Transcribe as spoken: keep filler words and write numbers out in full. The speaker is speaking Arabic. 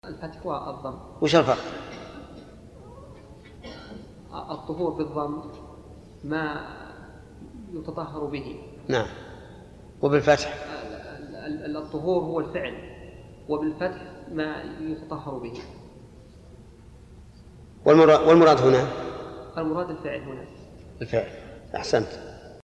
الفتح والضم. وش الفرق؟ الطهور بالضم ما يتطهر به. نعم. وبالفتح؟ الطهور هو الفعل، وبالفتح ما يتطهر به. والمراد, والمراد هنا؟ المراد الفعل هنا. الفعل. أحسنت.